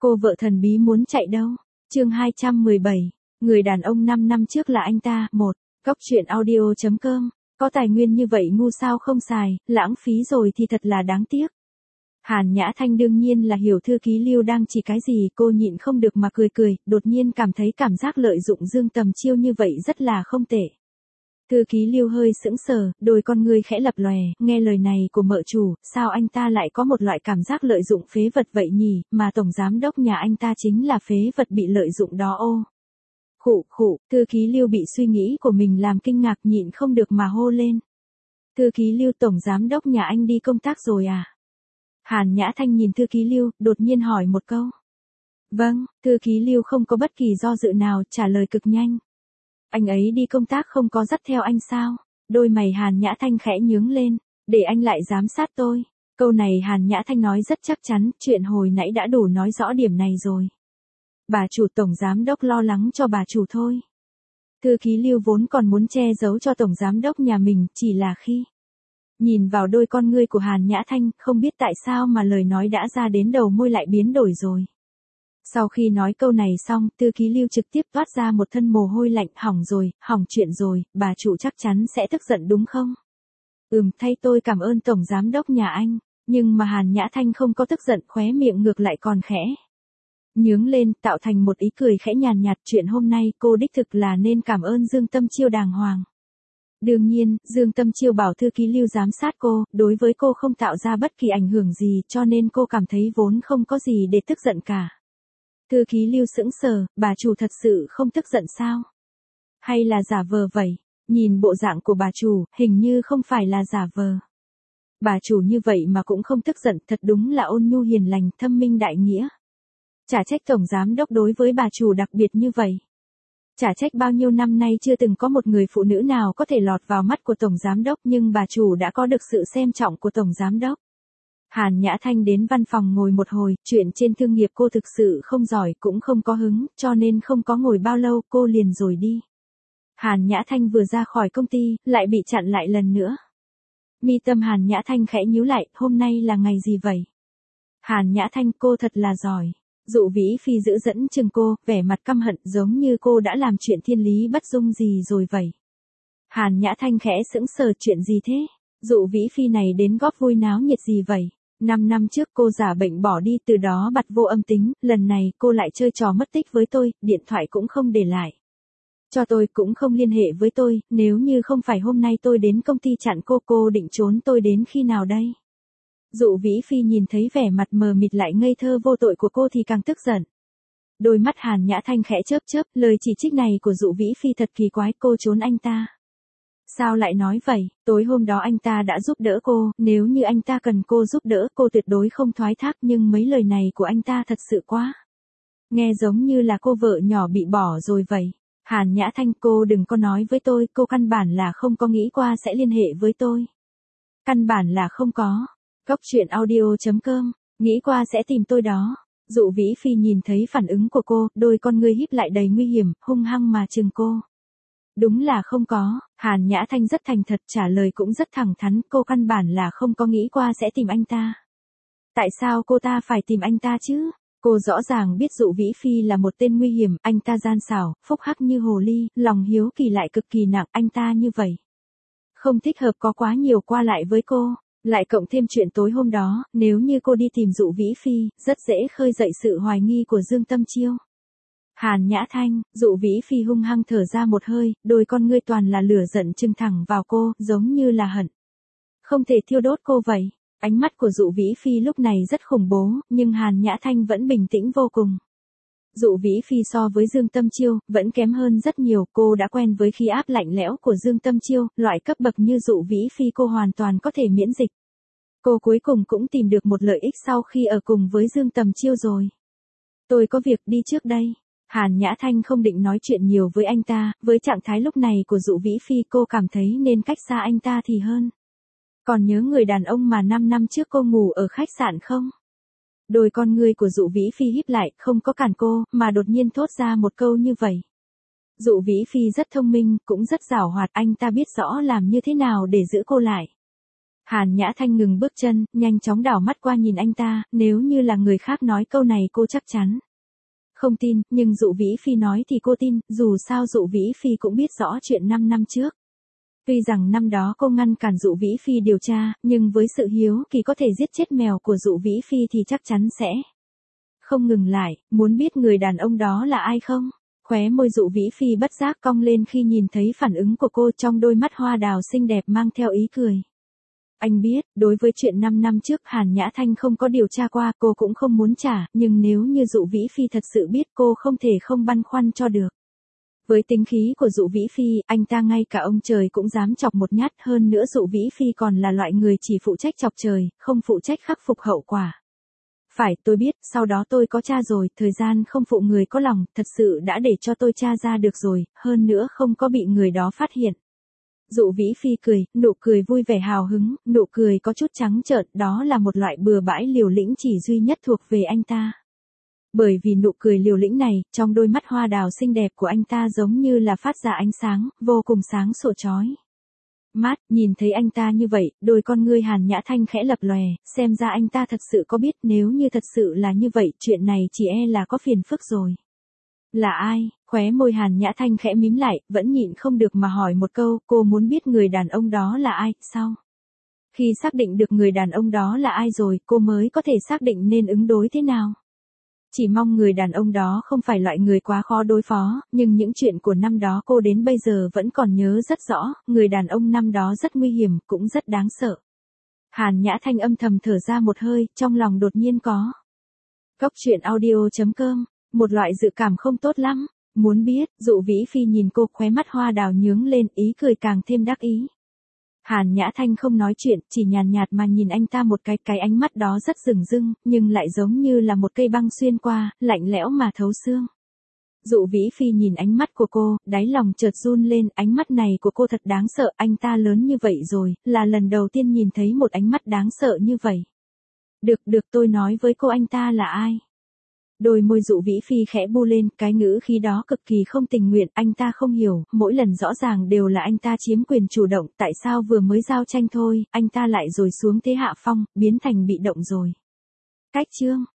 Cô vợ thần bí muốn chạy đâu? Chương 217. Người đàn ông 5 năm trước là anh ta. 1. Góc truyện audio.com. Có tài nguyên như vậy ngu sao không xài, lãng phí rồi thì thật là đáng tiếc. Hàn Nhã Thanh đương nhiên là hiểu thư ký Lưu đang chỉ cái gì, cô nhịn không được mà cười, đột nhiên cảm thấy cảm giác lợi dụng Dương Tầm Chiêu như vậy rất là không tệ. Thư ký Lưu hơi sững sờ, đôi con ngươi khẽ lập lòe, nghe lời này của mợ chủ, sao anh ta lại có một loại cảm giác lợi dụng phế vật vậy nhỉ, mà tổng giám đốc nhà anh ta chính là phế vật bị lợi dụng đó ô. Khụ, thư ký Lưu bị suy nghĩ của mình làm kinh ngạc nhịn không được mà hô lên. Thư ký Lưu, tổng giám đốc nhà anh đi công tác rồi à? Hàn Nhã Thanh nhìn thư ký Lưu, đột nhiên hỏi một câu. Vâng, thư ký Lưu không có bất kỳ do dự nào, trả lời cực nhanh. Anh ấy đi công tác không có dắt theo anh sao? Đôi mày Hàn Nhã Thanh khẽ nhướng lên, để anh lại giám sát tôi. Câu này Hàn Nhã Thanh nói rất chắc chắn, chuyện hồi nãy đã đủ nói rõ điểm này rồi. Bà chủ, tổng giám đốc lo lắng cho bà chủ thôi. Thư ký Lưu vốn còn muốn che giấu cho tổng giám đốc nhà mình, chỉ là khi nhìn vào đôi con ngươi của Hàn Nhã Thanh, không biết tại sao mà lời nói đã ra đến đầu môi lại biến đổi rồi. Sau khi nói câu này xong, thư ký Lưu trực tiếp toát ra một thân mồ hôi lạnh. Hỏng chuyện rồi, bà chủ chắc chắn sẽ tức giận đúng không? Thay tôi cảm ơn tổng giám đốc nhà anh, nhưng mà Hàn Nhã Thanh không có tức giận, khóe miệng ngược lại còn khẽ nhướng lên, tạo thành một ý cười khẽ nhàn nhạt. Chuyện hôm nay cô đích thực là nên cảm ơn Dương Tâm Chiêu đàng hoàng. Đương nhiên, Dương Tâm Chiêu bảo thư ký Lưu giám sát cô, đối với cô không tạo ra bất kỳ ảnh hưởng gì, cho nên cô cảm thấy vốn không có gì để tức giận cả. Thư ký Lưu sững sờ, bà chủ thật sự không tức giận sao? Hay là giả vờ vậy? Nhìn bộ dạng của bà chủ, hình như không phải là giả vờ. Bà chủ như vậy mà cũng không tức giận, thật đúng là ôn nhu hiền lành, thâm minh đại nghĩa. Chả trách tổng giám đốc đối với bà chủ đặc biệt như vậy. Chả trách bao nhiêu năm nay chưa từng có một người phụ nữ nào có thể lọt vào mắt của tổng giám đốc, nhưng bà chủ đã có được sự xem trọng của tổng giám đốc. Hàn Nhã Thanh đến văn phòng ngồi một hồi, chuyện trên thương nghiệp cô thực sự không giỏi cũng không có hứng, cho nên không có ngồi bao lâu cô liền rồi đi. Hàn Nhã Thanh vừa ra khỏi công ty, lại bị chặn lại lần nữa. Mi tâm Hàn Nhã Thanh khẽ nhíu lại, hôm nay là ngày gì vậy? Hàn Nhã Thanh, cô thật là giỏi. Dụ Vĩ Phi giữ dẫn chừng cô, vẻ mặt căm hận giống như cô đã làm chuyện thiên lý bất dung gì rồi vậy. Hàn Nhã Thanh khẽ sững sờ, chuyện gì thế? Dụ Vĩ Phi này đến góp vui náo nhiệt gì vậy? 5 năm trước cô giả bệnh bỏ đi, từ đó bặt vô âm tính, lần này cô lại chơi trò mất tích với tôi, điện thoại cũng không để lại. Cho tôi cũng không liên hệ với tôi, nếu như không phải hôm nay tôi đến công ty chặn cô định trốn tôi đến khi nào đây? Dụ Vĩ Phi nhìn thấy vẻ mặt mờ mịt lại ngây thơ vô tội của cô thì càng tức giận. Đôi mắt Hàn Nhã Thanh khẽ chớp, lời chỉ trích này của Dụ Vĩ Phi thật kỳ quái, cô trốn anh ta. Sao lại nói vậy, tối hôm đó anh ta đã giúp đỡ cô, nếu như anh ta cần cô giúp đỡ cô tuyệt đối không thoái thác, nhưng mấy lời này của anh ta thật sự quá. Nghe giống như là cô vợ nhỏ bị bỏ rồi vậy. Hàn Nhã Thanh, cô đừng có nói với tôi, cô căn bản là không có nghĩ qua sẽ liên hệ với tôi. Căn bản là không có. Góc truyện audio.com, nghĩ qua sẽ tìm tôi đó. Dụ Vĩ Phi nhìn thấy phản ứng của cô, đôi con ngươi híp lại đầy nguy hiểm, hung hăng mà trừng cô. Đúng là không có, Hàn Nhã Thanh rất thành thật, trả lời cũng rất thẳng thắn, cô căn bản là không có nghĩ qua sẽ tìm anh ta. Tại sao cô ta phải tìm anh ta chứ? Cô rõ ràng biết Dụ Vĩ Phi là một tên nguy hiểm, anh ta gian xảo, phúc hắc như hồ ly, lòng hiếu kỳ lại cực kỳ nặng, anh ta như vậy. Không thích hợp có quá nhiều qua lại với cô. Lại cộng thêm chuyện tối hôm đó, nếu như cô đi tìm Dụ Vĩ Phi, rất dễ khơi dậy sự hoài nghi của Dương Tâm Chiêu. Hàn Nhã Thanh, Dụ Vĩ Phi hung hăng thở ra một hơi, đôi con ngươi toàn là lửa giận trừng thẳng vào cô, giống như là hận. Không thể thiêu đốt cô vậy. Ánh mắt của Dụ Vĩ Phi lúc này rất khủng bố, nhưng Hàn Nhã Thanh vẫn bình tĩnh vô cùng. Dụ Vĩ Phi so với Dương Tâm Chiêu, vẫn kém hơn rất nhiều, cô đã quen với khí áp lạnh lẽo của Dương Tâm Chiêu, loại cấp bậc như Dụ Vĩ Phi cô hoàn toàn có thể miễn dịch. Cô cuối cùng cũng tìm được một lợi ích sau khi ở cùng với Dương Tầm Chiêu rồi. Tôi có việc đi trước đây. Hàn Nhã Thanh không định nói chuyện nhiều với anh ta, với trạng thái lúc này của Dụ Vĩ Phi cô cảm thấy nên cách xa anh ta thì hơn. Còn nhớ người đàn ông mà 5 năm trước cô ngủ ở khách sạn không? Đôi con ngươi của Dụ Vĩ Phi híp lại, không có cản cô, mà đột nhiên thốt ra một câu như vậy. Dụ Vĩ Phi rất thông minh, cũng rất giảo hoạt, anh ta biết rõ làm như thế nào để giữ cô lại. Hàn Nhã Thanh ngừng bước chân, nhanh chóng đảo mắt qua nhìn anh ta, nếu như là người khác nói câu này cô chắc chắn không tin, nhưng Dụ Vĩ Phi nói thì cô tin, dù sao Dụ Vĩ Phi cũng biết rõ chuyện 5 năm trước. Tuy rằng năm đó cô ngăn cản Dụ Vĩ Phi điều tra, nhưng với sự hiếu kỳ có thể giết chết mèo của Dụ Vĩ Phi thì chắc chắn sẽ không ngừng lại, muốn biết người đàn ông đó là ai không? Khóe môi Dụ Vĩ Phi bất giác cong lên khi nhìn thấy phản ứng của cô, trong đôi mắt hoa đào xinh đẹp mang theo ý cười. Anh biết, đối với chuyện 5 năm trước Hàn Nhã Thanh không có điều tra qua, cô cũng không muốn trả, nhưng nếu như Dụ Vĩ Phi thật sự biết, cô không thể không băn khoăn cho được. Với tính khí của Dụ Vĩ Phi, anh ta ngay cả ông trời cũng dám chọc một nhát, hơn nữa Dụ Vĩ Phi còn là loại người chỉ phụ trách chọc trời, không phụ trách khắc phục hậu quả. Phải, tôi biết, sau đó tôi có tra rồi, thời gian không phụ người có lòng, thật sự đã để cho tôi tra ra được rồi, hơn nữa không có bị người đó phát hiện. Dụ Vĩ Phi cười, nụ cười vui vẻ hào hứng, nụ cười có chút trắng trợn, đó là một loại bừa bãi liều lĩnh chỉ duy nhất thuộc về anh ta. Bởi vì nụ cười liều lĩnh này, trong đôi mắt hoa đào xinh đẹp của anh ta giống như là phát ra ánh sáng, vô cùng sáng sủa chói mắt, nhìn thấy anh ta như vậy, đôi con ngươi Hàn Nhã Thanh khẽ lập lòe, xem ra anh ta thật sự có biết, nếu như thật sự là như vậy, chuyện này chỉ e là có phiền phức rồi. Là ai? Khóe môi Hàn Nhã Thanh khẽ mím lại, vẫn nhịn không được mà hỏi một câu, cô muốn biết người đàn ông đó là ai, sao? Khi xác định được người đàn ông đó là ai rồi, cô mới có thể xác định nên ứng đối thế nào. Chỉ mong người đàn ông đó không phải loại người quá khó đối phó, nhưng những chuyện của năm đó cô đến bây giờ vẫn còn nhớ rất rõ, người đàn ông năm đó rất nguy hiểm, cũng rất đáng sợ. Hàn Nhã Thanh âm thầm thở ra một hơi, trong lòng đột nhiên có. Cốc truyện audio.com, một loại dự cảm không tốt lắm. Muốn biết, Dụ Vĩ Phi nhìn cô, khóe mắt hoa đào nhướng lên, ý cười càng thêm đắc ý. Hàn Nhã Thanh không nói chuyện, chỉ nhàn nhạt mà nhìn anh ta một cái ánh mắt đó rất rừng rưng, nhưng lại giống như là một cây băng xuyên qua, lạnh lẽo mà thấu xương. Dụ Vĩ Phi nhìn ánh mắt của cô, đáy lòng chợt run lên, ánh mắt này của cô thật đáng sợ, anh ta lớn như vậy rồi, là lần đầu tiên nhìn thấy một ánh mắt đáng sợ như vậy. Được tôi nói với cô anh ta là ai? Đôi môi Dụ Vĩ Phi khẽ bu lên, cái ngữ khí đó cực kỳ không tình nguyện, anh ta không hiểu, mỗi lần rõ ràng đều là anh ta chiếm quyền chủ động, tại sao vừa mới giao tranh thôi, anh ta lại rồi xuống thế hạ phong, biến thành bị động rồi. Cách chương